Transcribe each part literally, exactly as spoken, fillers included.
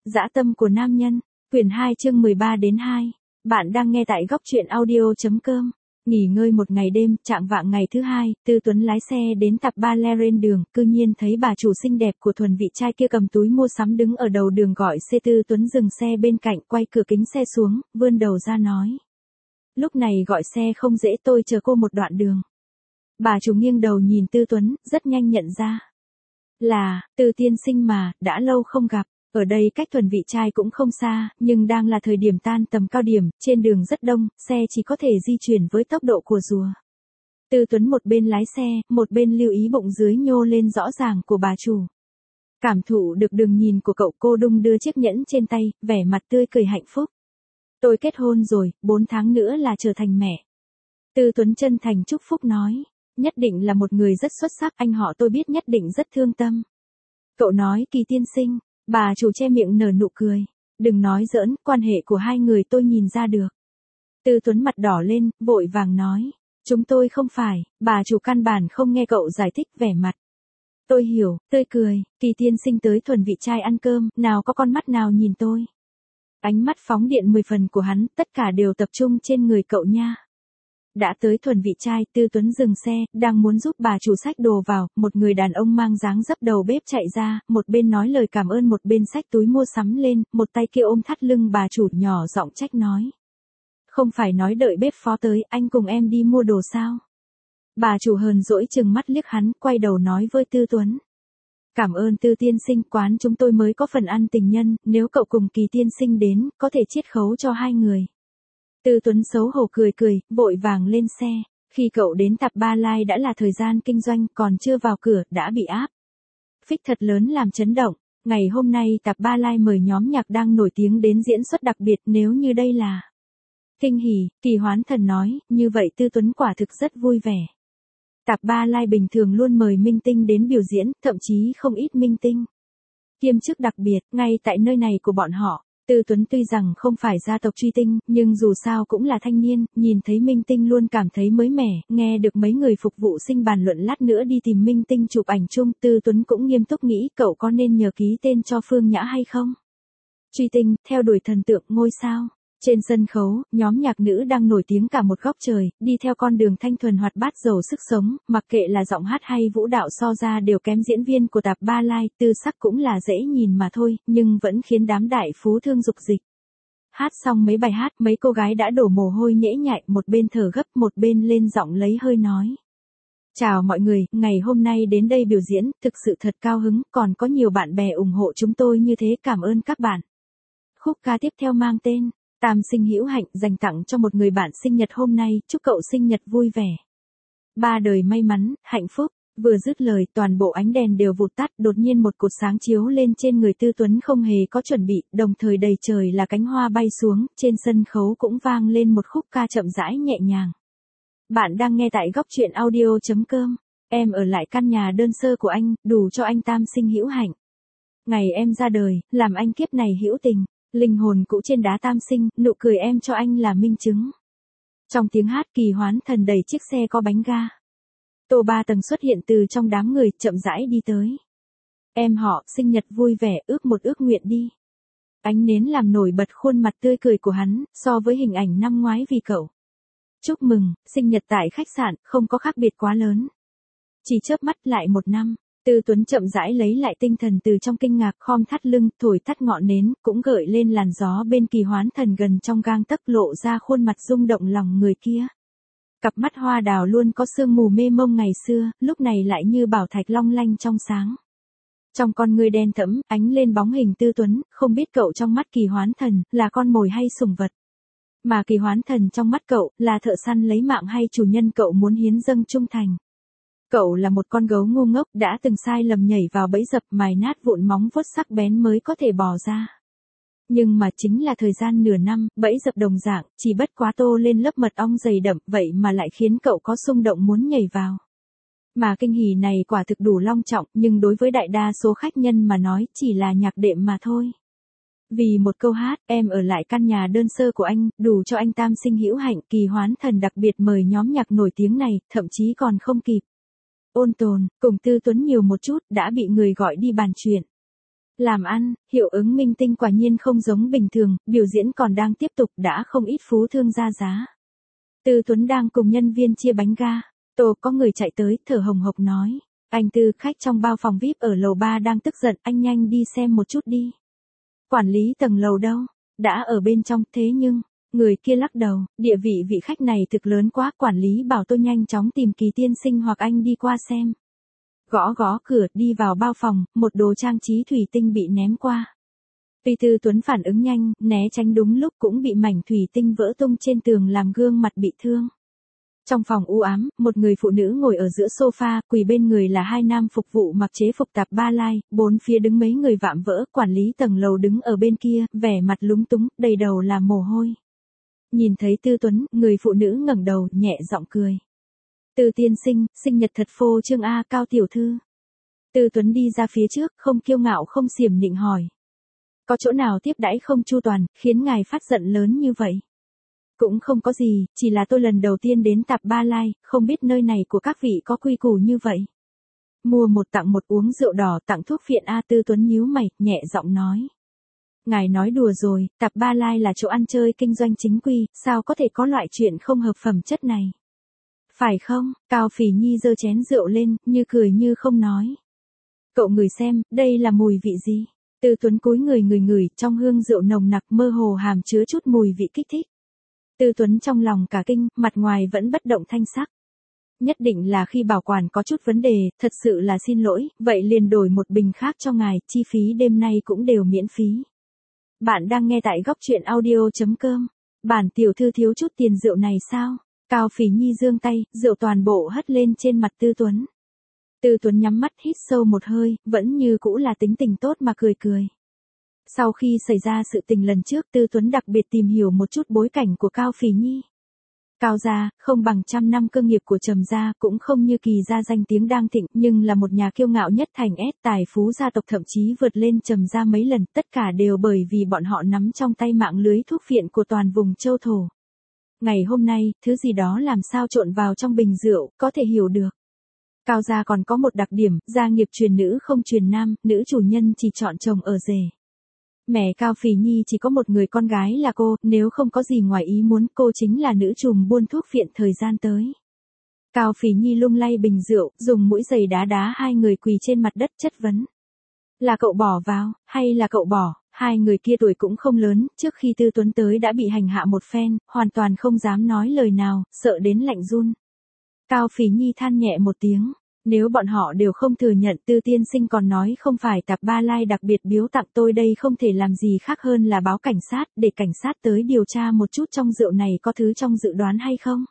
Dã tâm của nam nhân, quyển hai chương mười ba đến hai. Bạn đang nghe tại góc truyện audio.com. Nghỉ ngơi một ngày đêm, trạng vạng ngày thứ hai, Tư Tuấn lái xe đến tạp ba Leren đường, cư nhiên thấy bà chủ xinh đẹp của thuần vị trai kia cầm túi mua sắm đứng ở đầu đường gọi xe. Tư Tuấn dừng xe bên cạnh, quay cửa kính xe xuống, vươn đầu ra nói. Lúc này gọi xe không dễ, tôi chờ cô một đoạn đường. Bà chủ nghiêng đầu nhìn Tư Tuấn, rất nhanh nhận ra. Là, Tư tiên sinh mà, đã lâu không gặp. Ở đây cách thuần vị trai cũng không xa, nhưng đang là thời điểm tan tầm cao điểm, trên đường rất đông, xe chỉ có thể di chuyển với tốc độ của rùa. Tư Tuấn một bên lái xe, một bên lưu ý bụng dưới nhô lên rõ ràng của bà chủ. Cảm thụ được đường nhìn của cậu, cô đung đưa chiếc nhẫn trên tay, vẻ mặt tươi cười hạnh phúc. Tôi kết hôn rồi, bốn tháng nữa là trở thành mẹ. Tư Tuấn chân thành chúc phúc nói, nhất định là một người rất xuất sắc, anh họ tôi biết nhất định rất thương tâm. Cậu nói Kỳ tiên sinh. Bà chủ che miệng nở nụ cười. Đừng nói giỡn, quan hệ của hai người tôi nhìn ra được. Tư Tuấn mặt đỏ lên, vội vàng nói. Chúng tôi không phải, bà chủ căn bản không nghe cậu giải thích, vẻ mặt. Tôi hiểu, tươi cười, Kỳ tiên sinh tới thuần vị trai ăn cơm, nào có con mắt nào nhìn tôi. Ánh mắt phóng điện mười phần của hắn, tất cả đều tập trung trên người cậu nha. Đã tới thuần vị trai, Tư Tuấn dừng xe, đang muốn giúp bà chủ xách đồ vào, một người đàn ông mang dáng dấp đầu bếp chạy ra, một bên nói lời cảm ơn một bên xách túi mua sắm lên, một tay kia ôm thắt lưng bà chủ, nhỏ giọng trách nói. Không phải nói đợi bếp phó tới, anh cùng em đi mua đồ sao? Bà chủ hờn dỗi chừng mắt liếc hắn, quay đầu nói với Tư Tuấn. Cảm ơn Tư tiên sinh, quán chúng tôi mới có phần ăn tình nhân, nếu cậu cùng Kỳ tiên sinh đến, có thể chiết khấu cho hai người. Tư Tuấn xấu hổ cười cười, vội vàng lên xe. Khi cậu đến tạp ba Lai đã là thời gian kinh doanh, còn chưa vào cửa, đã bị áp phích thật lớn làm chấn động. Ngày hôm nay tạp ba Lai mời nhóm nhạc đang nổi tiếng đến diễn xuất đặc biệt, nếu như đây là kinh hỉ, Kỳ Hoán Thần nói, như vậy Tư Tuấn quả thực rất vui vẻ. Tạp ba Lai bình thường luôn mời minh tinh đến biểu diễn, thậm chí không ít minh tinh kiêm chức đặc biệt, ngay tại nơi này của bọn họ. Tư Tuấn tuy rằng không phải gia tộc truy tinh, nhưng dù sao cũng là thanh niên, nhìn thấy minh tinh luôn cảm thấy mới mẻ, nghe được mấy người phục vụ sinh bàn luận lát nữa đi tìm minh tinh chụp ảnh chung, Tư Tuấn cũng nghiêm túc nghĩ cậu có nên nhờ ký tên cho Phương Nhã hay không? Truy tinh, theo đuổi thần tượng ngôi sao. Trên sân khấu, nhóm nhạc nữ đang nổi tiếng cả một góc trời, đi theo con đường thanh thuần hoạt bát giàu sức sống, mặc kệ là giọng hát hay vũ đạo so ra đều kém diễn viên của tạp ba Lai, tư sắc cũng là dễ nhìn mà thôi, nhưng vẫn khiến đám đại phú thương dục dịch. Hát xong mấy bài hát, mấy cô gái đã đổ mồ hôi nhễ nhại, một bên thở gấp, một bên lên giọng lấy hơi nói. Chào mọi người, ngày hôm nay đến đây biểu diễn, thực sự thật cao hứng, còn có nhiều bạn bè ủng hộ chúng tôi như thế, cảm ơn các bạn. Khúc ca tiếp theo mang tên Tam sinh hữu hạnh, dành tặng cho một người bạn sinh nhật hôm nay, chúc cậu sinh nhật vui vẻ. Ba đời may mắn, hạnh phúc. Vừa dứt lời, toàn bộ ánh đèn đều vụt tắt, đột nhiên một cột sáng chiếu lên trên người Tư Tuấn không hề có chuẩn bị, đồng thời đầy trời là cánh hoa bay xuống, trên sân khấu cũng vang lên một khúc ca chậm rãi nhẹ nhàng. Bạn đang nghe tại góc truyện audio.com. Em ở lại căn nhà đơn sơ của anh, đủ cho anh tam sinh hữu hạnh. Ngày em ra đời, làm anh kiếp này hữu tình. Linh hồn cũ trên đá tam sinh, nụ cười em cho anh là minh chứng. Trong tiếng hát, Kỳ Hoán Thần đẩy chiếc xe có bánh ga tô ba tầng xuất hiện từ trong đám người, chậm rãi đi tới. Em họ, sinh nhật vui vẻ, ước một ước nguyện đi. Ánh nến làm nổi bật khuôn mặt tươi cười của hắn, so với hình ảnh năm ngoái vì cậu. Chúc mừng, sinh nhật tại khách sạn, không có khác biệt quá lớn. Chỉ chớp mắt lại một năm. Tư Tuấn chậm rãi lấy lại tinh thần từ trong kinh ngạc, khom thắt lưng, thổi tắt ngọn nến, cũng gợi lên làn gió bên Kỳ Hoán Thần gần trong gang tấc, lộ ra khuôn mặt rung động lòng người kia. Cặp mắt hoa đào luôn có sương mù mê mông ngày xưa, lúc này lại như bảo thạch long lanh trong sáng. Trong con ngươi đen thẫm, ánh lên bóng hình Tư Tuấn, không biết cậu trong mắt Kỳ Hoán Thần, là con mồi hay sủng vật. Mà Kỳ Hoán Thần trong mắt cậu, là thợ săn lấy mạng hay chủ nhân cậu muốn hiến dâng trung thành. Cậu là một con gấu ngu ngốc đã từng sai lầm nhảy vào bẫy dập, mài nát vụn móng vuốt sắc bén mới có thể bò ra. Nhưng mà chính là thời gian nửa năm, bẫy dập đồng dạng, chỉ bất quá tô lên lớp mật ong dày đậm, vậy mà lại khiến cậu có xung động muốn nhảy vào. Mà kinh hỉ này quả thực đủ long trọng, nhưng đối với đại đa số khách nhân mà nói, chỉ là nhạc đệm mà thôi. Vì một câu hát, em ở lại căn nhà đơn sơ của anh, đủ cho anh tam sinh hữu hạnh, Kỳ Hoán Thần đặc biệt mời nhóm nhạc nổi tiếng này, thậm chí còn không kịp ôn tồn, cùng Tư Tuấn nhiều một chút, đã bị người gọi đi bàn chuyện. Làm ăn, hiệu ứng minh tinh quả nhiên không giống bình thường, biểu diễn còn đang tiếp tục đã không ít phú thương ra giá. Tư Tuấn đang cùng nhân viên chia bánh ga. Tổ có người chạy tới, thở hồng hộc nói. Anh Tư, khách trong bao phòng vi ai pi ở lầu ba đang tức giận, anh nhanh đi xem một chút đi. Quản lý tầng lầu đâu? Đã ở bên trong, thế nhưng, người kia lắc đầu, địa vị vị khách này thực lớn quá, quản lý bảo tôi nhanh chóng tìm Kỳ tiên sinh hoặc anh đi qua xem. Gõ gõ cửa, đi vào bao phòng, một đồ trang trí thủy tinh bị ném qua. Tuy Tư Tuấn phản ứng nhanh, né tránh đúng lúc cũng bị mảnh thủy tinh vỡ tung trên tường làm gương mặt bị thương. Trong phòng u ám, một người phụ nữ ngồi ở giữa sofa, quỳ bên người là hai nam phục vụ mặc chế phục tạp ba lai, bốn phía đứng mấy người vạm vỡ, quản lý tầng lầu đứng ở bên kia, vẻ mặt lúng túng, đầy đầu là mồ hôi. Nhìn thấy Tư Tuấn, người phụ nữ ngẩng đầu, nhẹ giọng cười. Tư tiên sinh, sinh nhật thật phô trương a, Cao tiểu thư. Tư Tuấn đi ra phía trước, không kiêu ngạo không xiểm nịnh hỏi. Có chỗ nào tiếp đãi không chu toàn, khiến ngài phát giận lớn như vậy? Cũng không có gì, chỉ là tôi lần đầu tiên đến tạp Ba Lai, không biết nơi này của các vị có quy củ như vậy. Mua một tặng một, uống rượu đỏ tặng thuốc phiện a. Tư Tuấn nhíu mày, nhẹ giọng nói. Ngài nói đùa rồi, tạp Ba Lai là chỗ ăn chơi kinh doanh chính quy, sao có thể có loại chuyện không hợp phẩm chất này? Phải không? Cao Phỉ Nhi giơ chén rượu lên, như cười như không nói. Cậu ngửi xem, đây là mùi vị gì? Tư Tuấn cúi người ngửi ngửi, trong hương rượu nồng nặc mơ hồ hàm chứa chút mùi vị kích thích. Tư Tuấn trong lòng cả kinh, mặt ngoài vẫn bất động thanh sắc. Nhất định là khi bảo quản có chút vấn đề, thật sự là xin lỗi, vậy liền đổi một bình khác cho ngài, chi phí đêm nay cũng đều miễn phí. Bạn đang nghe tại góc truyện audio chấm com. Bản tiểu thư thiếu chút tiền rượu này sao? Cao Phỉ Nhi giương tay, rượu toàn bộ hất lên trên mặt Tư Tuấn. Tư Tuấn nhắm mắt hít sâu một hơi, vẫn như cũ là tính tình tốt mà cười cười. Sau khi xảy ra sự tình lần trước, Tư Tuấn đặc biệt tìm hiểu một chút bối cảnh của Cao Phỉ Nhi. Cao gia, không bằng trăm năm cơ nghiệp của Trầm gia, cũng không như Kỳ gia danh tiếng đang thịnh, nhưng là một nhà kiêu ngạo nhất thành S tài phú gia tộc, thậm chí vượt lên Trầm gia mấy lần, tất cả đều bởi vì bọn họ nắm trong tay mạng lưới thuốc phiện của toàn vùng châu thổ. Ngày hôm nay, thứ gì đó làm sao trộn vào trong bình rượu, có thể hiểu được. Cao gia còn có một đặc điểm, gia nghiệp truyền nữ không truyền nam, nữ chủ nhân chỉ chọn chồng ở rể. Mẹ Cao Phỉ Nhi chỉ có một người con gái là cô, nếu không có gì ngoài ý muốn, cô chính là nữ trùm buôn thuốc phiện thời gian tới. Cao Phỉ Nhi lung lay bình rượu, dùng mũi giày đá đá hai người quỳ trên mặt đất chất vấn. Là cậu bỏ vào, hay là cậu bỏ? Hai người kia tuổi cũng không lớn, trước khi Tư Tuấn tới đã bị hành hạ một phen, hoàn toàn không dám nói lời nào, sợ đến lạnh run. Cao Phỉ Nhi than nhẹ một tiếng. Nếu bọn họ đều không thừa nhận, Tư tiên sinh còn nói không phải tạp Ba Lai đặc biệt biếu tặng tôi, đây không thể làm gì khác hơn là báo cảnh sát, để cảnh sát tới điều tra một chút trong rượu này có thứ trong dự đoán hay không.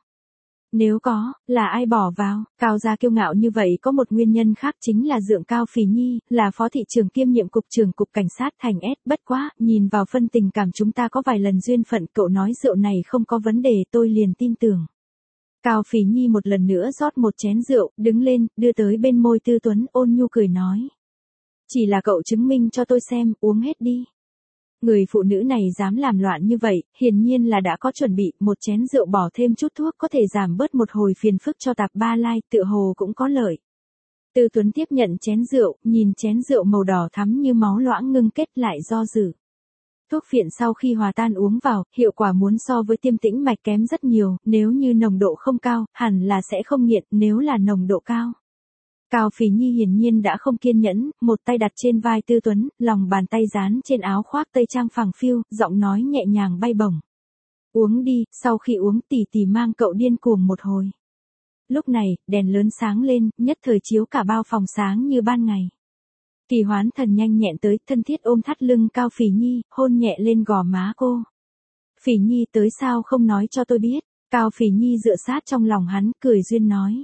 Nếu có, là ai bỏ vào? Cao gia kiêu ngạo như vậy có một nguyên nhân khác, chính là dượng Cao Phỉ Nhi, là phó thị trưởng kiêm nhiệm cục trưởng cục cảnh sát thành S, bất quá, nhìn vào phân tình cảm chúng ta có vài lần duyên phận, cậu nói rượu này không có vấn đề tôi liền tin tưởng. Cao Phỉ Nhi một lần nữa rót một chén rượu, đứng lên, đưa tới bên môi Tư Tuấn, ôn nhu cười nói. Chỉ là cậu chứng minh cho tôi xem, uống hết đi. Người phụ nữ này dám làm loạn như vậy, hiển nhiên là đã có chuẩn bị, một chén rượu bỏ thêm chút thuốc có thể giảm bớt một hồi phiền phức cho tạp Ba Lai, tựa hồ cũng có lợi. Tư Tuấn tiếp nhận chén rượu, nhìn chén rượu màu đỏ thắm như máu loãng ngưng kết lại do dự. Thuốc phiện sau khi hòa tan uống vào, hiệu quả muốn so với tiêm tĩnh mạch kém rất nhiều, nếu như nồng độ không cao, hẳn là sẽ không nghiện, nếu là nồng độ cao. Cao Phỉ Nhi hiển nhiên đã không kiên nhẫn, một tay đặt trên vai Tư Tuấn, lòng bàn tay dán trên áo khoác tây trang phẳng phiu, giọng nói nhẹ nhàng bay bổng. Uống đi, sau khi uống tỷ tỷ mang cậu điên cuồng một hồi. Lúc này, đèn lớn sáng lên, nhất thời chiếu cả bao phòng sáng như ban ngày. Kỳ Hoán Thần nhanh nhẹn tới, thân thiết ôm thắt lưng Cao Phỉ Nhi, hôn nhẹ lên gò má cô. Phỉ Nhi tới sao không nói cho tôi biết? Cao Phỉ Nhi dựa sát trong lòng hắn, cười duyên nói.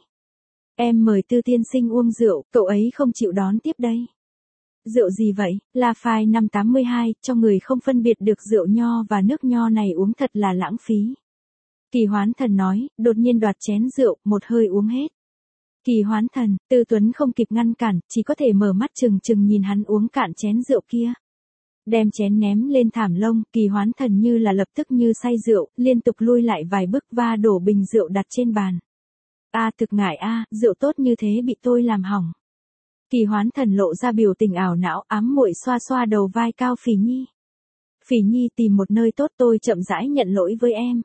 Em mời Tư tiên sinh uống rượu, cậu ấy không chịu đón tiếp đây. Rượu gì vậy? La Phai năm tám mươi hai, cho người không phân biệt được rượu nho và nước nho này uống thật là lãng phí. Kỳ Hoán Thần nói, đột nhiên đoạt chén rượu, một hơi uống hết. Kỳ Hoán Thần, Tư Tuấn không kịp ngăn cản, chỉ có thể mở mắt trừng trừng nhìn hắn uống cạn chén rượu kia. Đem chén ném lên thảm lông, Kỳ Hoán Thần như là lập tức như say rượu, liên tục lui lại vài bước và đổ bình rượu đặt trên bàn. A thực ngại a, rượu tốt như thế bị tôi làm hỏng. Kỳ Hoán Thần lộ ra biểu tình ảo não, ám muội xoa xoa đầu vai Cao Phỉ Nhi. Phỉ Nhi tìm một nơi tốt, tôi chậm rãi nhận lỗi với em.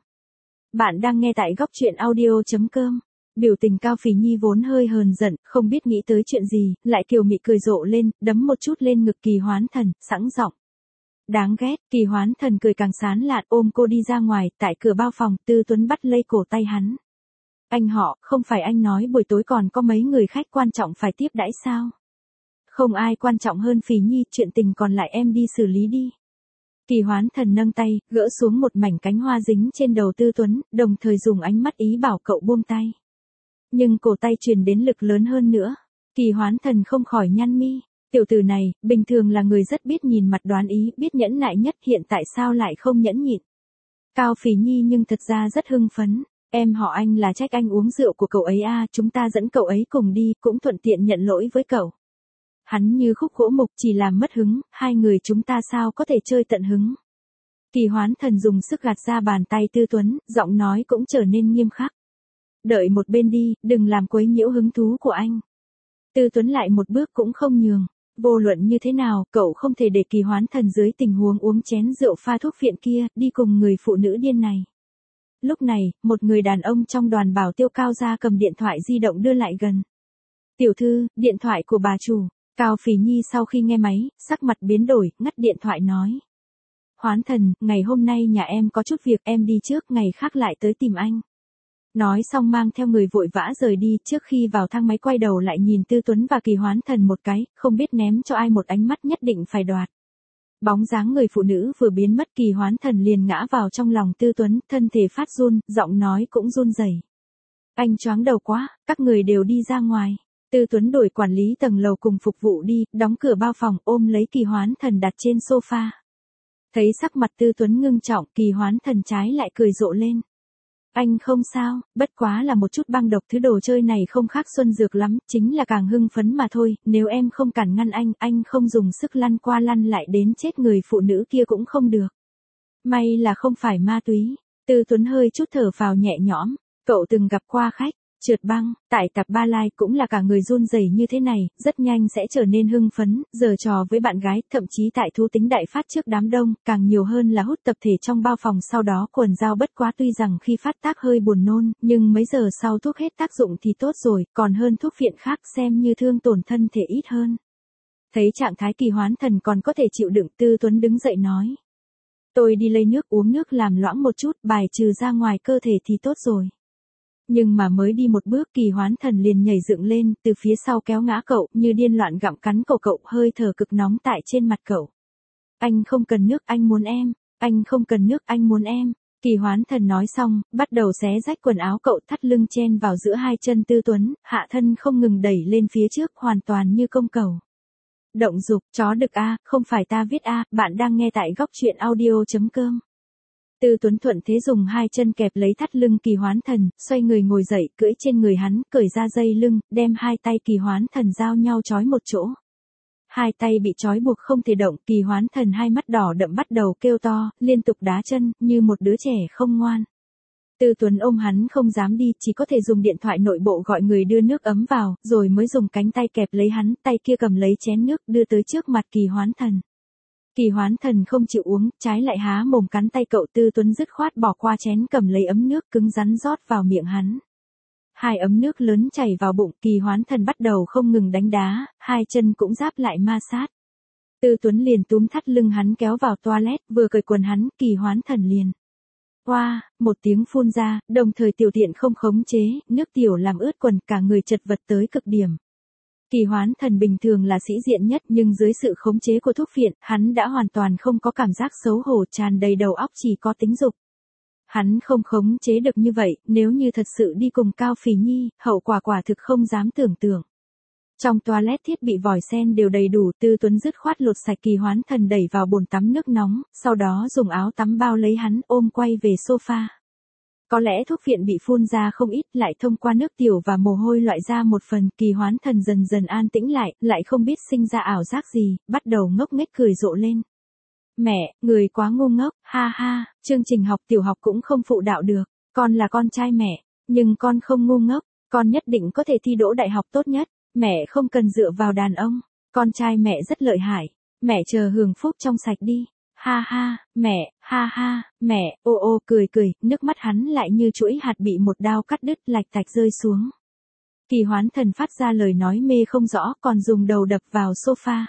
Bạn đang nghe tại góc truyện audio.com. Biểu tình Cao Phỉ Nhi vốn hơi hờn giận, không biết nghĩ tới chuyện gì, lại kiều mị cười rộ lên, đấm một chút lên ngực Kỳ Hoán Thần, sẵn giọng. Đáng ghét. Kỳ Hoán Thần cười càng sán lạn, ôm cô đi ra ngoài. Tại cửa bao phòng, Tư Tuấn bắt lấy cổ tay hắn. Anh họ, không phải anh nói buổi tối còn có mấy người khách quan trọng phải tiếp đãi sao? Không ai quan trọng hơn Phỉ Nhi, chuyện tình còn lại em đi xử lý đi. Kỳ Hoán Thần nâng tay, gỡ xuống một mảnh cánh hoa dính trên đầu Tư Tuấn, đồng thời dùng ánh mắt ý bảo cậu buông tay. Nhưng cổ tay truyền đến lực lớn hơn nữa. Kỳ Hoán Thần không khỏi nhăn mi. Tiểu tử này, bình thường là người rất biết nhìn mặt đoán ý, biết nhẫn nại nhất, hiện tại sao lại không nhẫn nhịn. Cao Phỉ Nhi nhưng thật ra rất hưng phấn. Em họ anh là trách anh uống rượu của cậu ấy à, chúng ta dẫn cậu ấy cùng đi, cũng thuận tiện nhận lỗi với cậu. Hắn như khúc gỗ mục, chỉ làm mất hứng, hai người chúng ta sao có thể chơi tận hứng. Kỳ Hoán Thần dùng sức gạt ra bàn tay Tư Tuấn, giọng nói cũng trở nên nghiêm khắc. Đợi một bên đi, đừng làm quấy nhiễu hứng thú của anh. Tư Tuấn lại một bước cũng không nhường. Vô luận như thế nào, cậu không thể để Kỳ Hoán Thần dưới tình huống uống chén rượu pha thuốc phiện kia, đi cùng người phụ nữ điên này. Lúc này, một người đàn ông trong đoàn bảo tiêu cao ra cầm điện thoại di động đưa lại gần. Tiểu thư, điện thoại của bà chủ. Cao Phỉ Nhi sau khi nghe máy, sắc mặt biến đổi, ngắt điện thoại nói. Hoán Thần, ngày hôm nay nhà em có chút việc, em đi trước, ngày khác lại tới tìm anh. Nói xong mang theo người vội vã rời đi, trước khi vào thang máy quay đầu lại nhìn Tư Tuấn và Kỳ Hoán Thần một cái, không biết ném cho ai một ánh mắt nhất định phải đoạt. Bóng dáng người phụ nữ vừa biến mất, Kỳ Hoán Thần liền ngã vào trong lòng Tư Tuấn, thân thể phát run, giọng nói cũng run rẩy. Anh choáng đầu quá, các người đều đi ra ngoài. Tư Tuấn đổi quản lý tầng lầu cùng phục vụ đi, đóng cửa bao phòng, ôm lấy Kỳ Hoán Thần đặt trên sofa. Thấy sắc mặt Tư Tuấn ngưng trọng, Kỳ Hoán Thần trái lại cười rộ lên. Anh không sao, bất quá là một chút băng độc, thứ đồ chơi này không khác xuân dược lắm, chính là càng hưng phấn mà thôi, nếu em không cản ngăn anh, anh không dùng sức lăn qua lăn lại đến chết người phụ nữ kia cũng không được. May là không phải ma túy. Tư Tuấn hơi chút thở phào nhẹ nhõm, cậu từng gặp qua khách trượt băng, tại tập Ba Lai cũng là cả người run rẩy như thế này, rất nhanh sẽ trở nên hưng phấn, giở trò với bạn gái, thậm chí tại thú tính đại phát trước đám đông, càng nhiều hơn là hút tập thể trong bao phòng, sau đó quần dao bất quá, tuy rằng khi phát tác hơi buồn nôn, nhưng mấy giờ sau thuốc hết tác dụng thì tốt rồi, còn hơn thuốc phiện khác, xem như thương tổn thân thể ít hơn. Thấy trạng thái Kỳ Hoán Thần còn có thể chịu đựng, Tư Tuấn đứng dậy nói. Tôi đi lấy nước, uống nước làm loãng một chút, bài trừ ra ngoài cơ thể thì tốt rồi. Nhưng mà mới đi một bước, Kỳ Hoán Thần liền nhảy dựng lên, từ phía sau kéo ngã cậu, như điên loạn gặm cắn cổ cậu, hơi thở cực nóng tại trên mặt cậu. Anh không cần nước, anh muốn em. Anh không cần nước, anh muốn em. Kỳ Hoán Thần nói xong, bắt đầu xé rách quần áo cậu, thắt lưng chen vào giữa hai chân Tư Tuấn, hạ thân không ngừng đẩy lên phía trước, hoàn toàn như công cầu. Động dục, chó đực a, không phải ta viết a, bạn đang nghe tại góc truyện audio.com. Tư Tuấn thuận thế dùng hai chân kẹp lấy thắt lưng Kỳ Hoán Thần, xoay người ngồi dậy, cưỡi trên người hắn, cởi ra dây lưng, đem hai tay Kỳ Hoán Thần giao nhau trói một chỗ. Hai tay bị trói buộc không thể động, Kỳ Hoán Thần hai mắt đỏ đậm bắt đầu kêu to, liên tục đá chân, như một đứa trẻ không ngoan. Tư Tuấn ôm hắn không dám đi, chỉ có thể dùng điện thoại nội bộ gọi người đưa nước ấm vào, rồi mới dùng cánh tay kẹp lấy hắn, tay kia cầm lấy chén nước, đưa tới trước mặt Kỳ Hoán Thần. Kỳ Hoán Thần không chịu uống, trái lại há mồm cắn tay cậu. Tư Tuấn dứt khoát bỏ qua chén, cầm lấy ấm nước cứng rắn rót vào miệng hắn. Hai ấm nước lớn chảy vào bụng, Kỳ Hoán Thần bắt đầu không ngừng đánh đá, hai chân cũng giáp lại ma sát. Tư Tuấn liền túm thắt lưng hắn kéo vào toilet, vừa cởi quần hắn, Kỳ Hoán Thần liền. Oa, wow, một tiếng phun ra, đồng thời tiểu tiện không khống chế, nước tiểu làm ướt quần, cả người chật vật tới cực điểm. Kỳ Hoán Thần bình thường là sĩ diện nhất, nhưng dưới sự khống chế của thuốc phiện, hắn đã hoàn toàn không có cảm giác xấu hổ, tràn đầy đầu óc chỉ có tính dục. Hắn không khống chế được như vậy, nếu như thật sự đi cùng Cao Phỉ Nhi, hậu quả quả thực không dám tưởng tượng. Trong toilet thiết bị vòi sen đều đầy đủ, Tư Tuấn dứt khoát lột sạch Kỳ Hoán Thần đẩy vào bồn tắm nước nóng, sau đó dùng áo tắm bao lấy hắn, ôm quay về sofa. Có lẽ thuốc phiện bị phun ra không ít, lại thông qua nước tiểu và mồ hôi loại ra một phần, Kỳ Hoán Thần dần dần an tĩnh lại, lại không biết sinh ra ảo giác gì, bắt đầu ngốc nghếch cười rộ lên. Mẹ, người quá ngu ngốc, ha ha, chương trình học tiểu học cũng không phụ đạo được, con là con trai mẹ, nhưng con không ngu ngốc, con nhất định có thể thi đỗ đại học tốt nhất. Mẹ không cần dựa vào đàn ông, con trai mẹ rất lợi hại, mẹ chờ hưởng phúc trong sạch đi. Ha ha, mẹ, ha ha, mẹ, ô ô cười cười, nước mắt hắn lại như chuỗi hạt bị một đao cắt đứt lạch tạch rơi xuống. Kỳ Hoán Thần phát ra lời nói mê không rõ, còn dùng đầu đập vào sofa.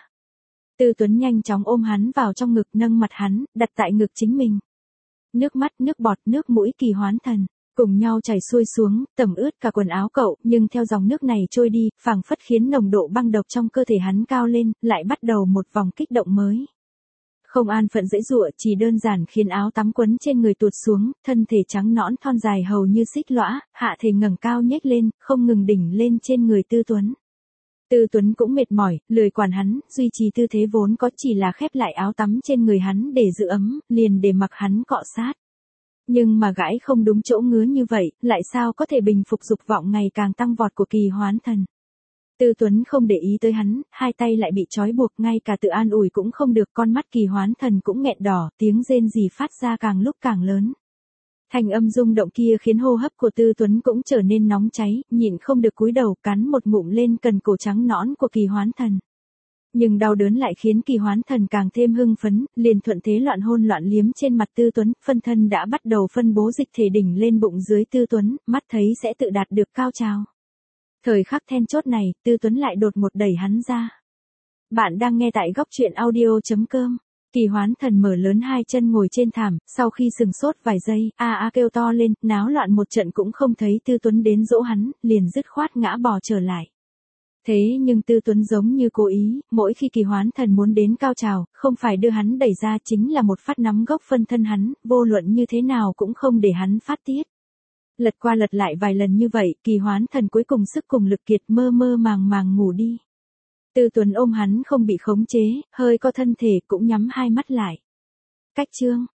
Tư Tuấn nhanh chóng ôm hắn vào trong ngực, nâng mặt hắn, đặt tại ngực chính mình. Nước mắt, nước bọt, nước mũi Kỳ Hoán Thần cùng nhau chảy xuôi xuống, tẩm ướt cả quần áo cậu, nhưng theo dòng nước này trôi đi, phảng phất khiến nồng độ băng độc trong cơ thể hắn cao lên, lại bắt đầu một vòng kích động mới. Không an phận dãy dụa, chỉ đơn giản khiến áo tắm quấn trên người tuột xuống, thân thể trắng nõn thon dài hầu như xích lõa, hạ thể ngẩng cao nhếch lên, không ngừng đỉnh lên trên người Tư Tuấn. Tư Tuấn cũng mệt mỏi, lười quản hắn, duy trì tư thế vốn có chỉ là khép lại áo tắm trên người hắn để giữ ấm, liền để mặc hắn cọ sát. Nhưng mà gãi không đúng chỗ ngứa như vậy, lại sao có thể bình phục dục vọng ngày càng tăng vọt của Kỳ Hoán Thần. Tư Tuấn không để ý tới hắn, hai tay lại bị trói buộc, ngay cả tự an ủi cũng không được, con mắt Kỳ Hoán Thần cũng nghẹn đỏ, tiếng rên rỉ phát ra càng lúc càng lớn. Thanh âm rung động kia khiến hô hấp của Tư Tuấn cũng trở nên nóng cháy, nhịn không được cúi đầu cắn một ngụm lên cần cổ trắng nõn của Kỳ Hoán Thần. Nhưng đau đớn lại khiến Kỳ Hoán Thần càng thêm hưng phấn, liền thuận thế loạn hôn loạn liếm trên mặt Tư Tuấn, phân thân đã bắt đầu phân bố dịch thể đỉnh lên bụng dưới Tư Tuấn, mắt thấy sẽ tự đạt được cao trào. Thời khắc then chốt này, Tư Tuấn lại đột ngột đẩy hắn ra. Bạn đang nghe tại góc truyện audio.com. Kỳ Hoán Thần mở lớn hai chân ngồi trên thảm, sau khi sừng sốt vài giây, a a kêu to lên, náo loạn một trận cũng không thấy Tư Tuấn đến dỗ hắn, liền dứt khoát ngã bò trở lại. Thế nhưng Tư Tuấn giống như cố ý, mỗi khi Kỳ Hoán Thần muốn đến cao trào, không phải đưa hắn đẩy ra chính là một phát nắm gốc phân thân hắn, vô luận như thế nào cũng không để hắn phát tiết. Lật qua lật lại vài lần như vậy, Kỳ Hoán Thần cuối cùng sức cùng lực kiệt, mơ mơ màng màng ngủ đi. Tư Tuấn ôm hắn không bị khống chế, hơi co thân thể cũng nhắm hai mắt lại. Cách chương